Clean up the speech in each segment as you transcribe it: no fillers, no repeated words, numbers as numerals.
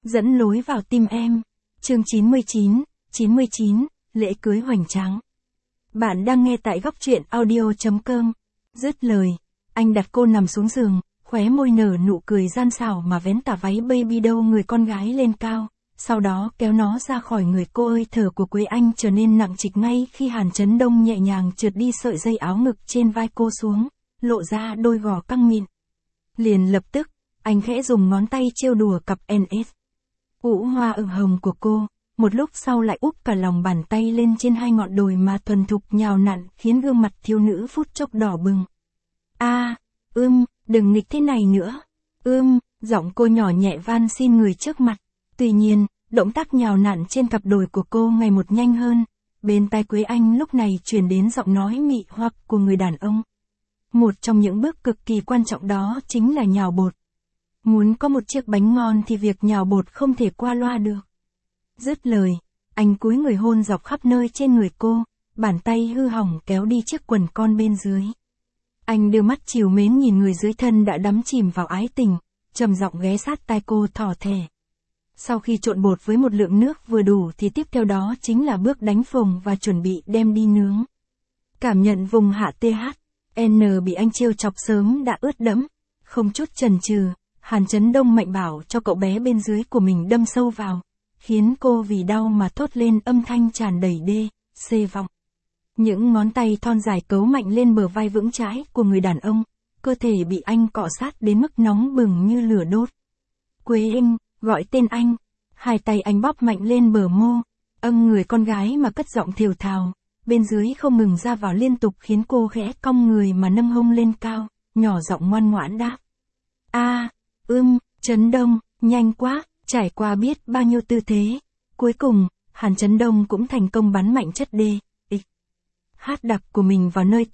Dẫn lối vào tim em. Chương 99, lễ cưới hoành tráng. Bạn đang nghe tại góc truyện audio.com. Dứt lời, anh đặt cô nằm xuống giường, khóe môi nở nụ cười gian xảo mà vén tà váy baby doll người con gái lên cao, sau đó kéo nó ra khỏi người cô. Hơi thở của Quế Anh trở nên nặng trịch ngay khi Hàn Chấn Đông nhẹ nhàng trượt đi sợi dây áo ngực trên vai cô xuống, lộ ra đôi gò căng mịn. Liền lập tức, anh khẽ dùng ngón tay trêu đùa cặp NS ủ hoa ửng hồng của cô, một lúc sau lại úp cả lòng bàn tay lên trên hai ngọn đồi mà thuần thục nhào nặn, khiến gương mặt thiếu nữ phút chốc đỏ bừng. Đừng nghịch thế này nữa. Giọng cô nhỏ nhẹ van xin người trước mặt. Tuy nhiên, động tác nhào nặn trên cặp đồi của cô ngày một nhanh hơn. Bên tai Quế Anh lúc này truyền đến giọng nói mị hoặc của người đàn ông. Một trong những bước cực kỳ quan trọng đó chính là nhào bột. Muốn có một chiếc bánh ngon thì việc nhào bột không thể qua loa được. Dứt lời, anh cúi người hôn dọc khắp nơi trên người cô, bàn tay hư hỏng kéo đi chiếc quần con bên dưới. Anh đưa mắt trìu mến nhìn người dưới thân đã đắm chìm vào ái tình, trầm giọng ghé sát tai cô thỏ thẻ. Sau khi trộn bột với một lượng nước vừa đủ thì tiếp theo đó chính là bước đánh phồng và chuẩn bị đem đi nướng. Cảm nhận vùng hạ THN bị anh trêu chọc sớm đã ướt đẫm, không chút chần chừ, Hàn Chấn Đông mạnh bảo cho cậu bé bên dưới của mình đâm sâu vào, khiến cô vì đau mà thốt lên âm thanh tràn đầy C vọng. Những ngón tay thon dài cấu mạnh lên bờ vai vững chãi của người đàn ông, cơ thể bị anh cọ sát đến mức nóng bừng như lửa đốt. Quế Anh, gọi tên anh. Hai tay anh bóp mạnh lên bờ mô, người con gái mà cất giọng thều thào, bên dưới không ngừng ra vào liên tục khiến cô khẽ cong người mà nâng hông lên cao, nhỏ giọng ngoan ngoãn đáp. Chấn Đông, nhanh quá, trải qua biết bao nhiêu tư thế. Cuối cùng, Hàn Chấn Đông cũng thành công bắn mạnh chất hát đặc của mình vào nơi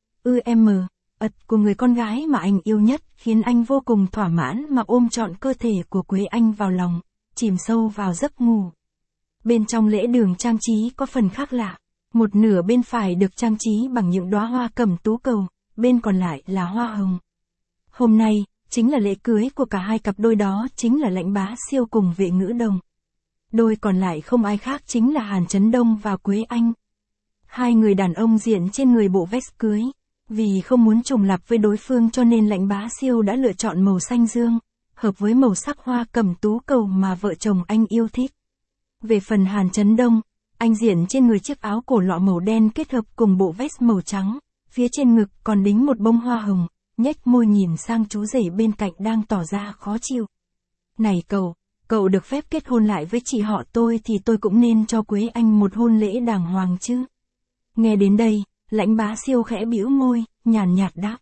của người con gái mà anh yêu nhất, khiến anh vô cùng thỏa mãn mà ôm trọn cơ thể của Quế Anh vào lòng, chìm sâu vào giấc ngủ. Bên trong lễ đường trang trí có phần khác lạ, một nửa bên phải được trang trí bằng những đóa hoa cẩm tú cầu, bên còn lại là hoa hồng. Hôm nay, chính là lễ cưới của cả hai cặp đôi, đó chính là Lãnh Bá Siêu cùng Vệ Ngữ Đồng. Đôi còn lại không ai khác chính là Hàn Chấn Đông và Quế Anh. Hai người đàn ông diện trên người bộ vest cưới. Vì không muốn trùng lặp với đối phương cho nên Lãnh Bá Siêu đã lựa chọn màu xanh dương, hợp với màu sắc hoa cẩm tú cầu mà vợ chồng anh yêu thích. Về phần Hàn Chấn Đông, anh diện trên người chiếc áo cổ lọ màu đen kết hợp cùng bộ vest màu trắng, phía trên ngực còn đính một bông hoa hồng, nhếch môi nhìn sang chú rể bên cạnh đang tỏ ra khó chịu. Này cậu được phép kết hôn lại với chị họ tôi thì tôi cũng nên cho Quế Anh một hôn lễ đàng hoàng chứ. Nghe đến đây, Lãnh Bá Siêu khẽ bĩu môi, nhàn nhạt đáp.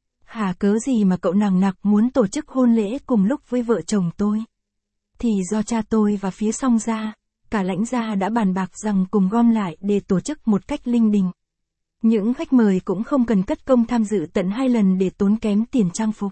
Hà cớ gì mà cậu nằng nặc muốn tổ chức hôn lễ cùng lúc với vợ chồng tôi? Thì do cha tôi và phía Song gia, cả Lãnh gia đã bàn bạc rằng cùng gom lại để tổ chức một cách linh đình. Những khách mời cũng không cần cất công tham dự tận 2 lần để tốn kém tiền trang phục.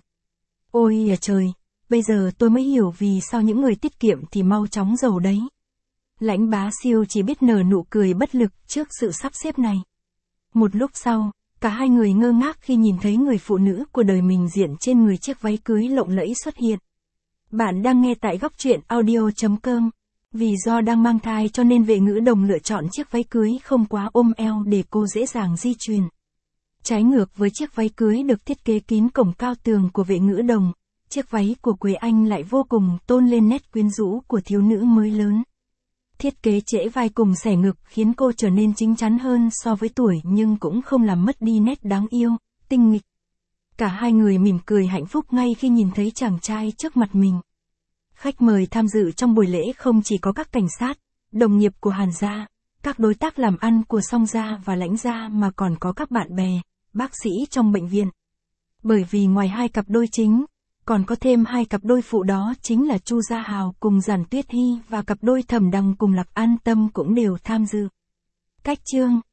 Ôi trời, bây giờ tôi mới hiểu vì sao những người tiết kiệm thì mau chóng giàu đấy. Lãnh Bá Siêu chỉ biết nở nụ cười bất lực trước sự sắp xếp này. Một lúc sau, cả hai người ngơ ngác khi nhìn thấy người phụ nữ của đời mình diện trên người chiếc váy cưới lộng lẫy xuất hiện. Bạn đang nghe tại góc truyện audio.com. Vì do đang mang thai cho nên Vệ Ngữ Đồng lựa chọn chiếc váy cưới không quá ôm eo để cô dễ dàng di chuyển. Trái ngược với chiếc váy cưới được thiết kế kín cổng cao tường của Vệ Ngữ Đồng, chiếc váy của Quế Anh lại vô cùng tôn lên nét quyến rũ của thiếu nữ mới lớn. Thiết kế trễ vai cùng xẻ ngực khiến cô trở nên chín chắn hơn so với tuổi nhưng cũng không làm mất đi nét đáng yêu, tinh nghịch. Cả hai người mỉm cười hạnh phúc ngay khi nhìn thấy chàng trai trước mặt mình. Khách mời tham dự trong buổi lễ không chỉ có các cảnh sát, đồng nghiệp của Hàn gia, các đối tác làm ăn của Song gia và Lãnh gia mà còn có các bạn bè, bác sĩ trong bệnh viện. Bởi vì ngoài hai cặp đôi chính, còn có thêm hai cặp đôi phụ, đó chính là Chu Gia Hào cùng Giản Tuyết Hy và cặp đôi Thẩm Đằng cùng Lạc An Tâm cũng đều tham dự. Cách chương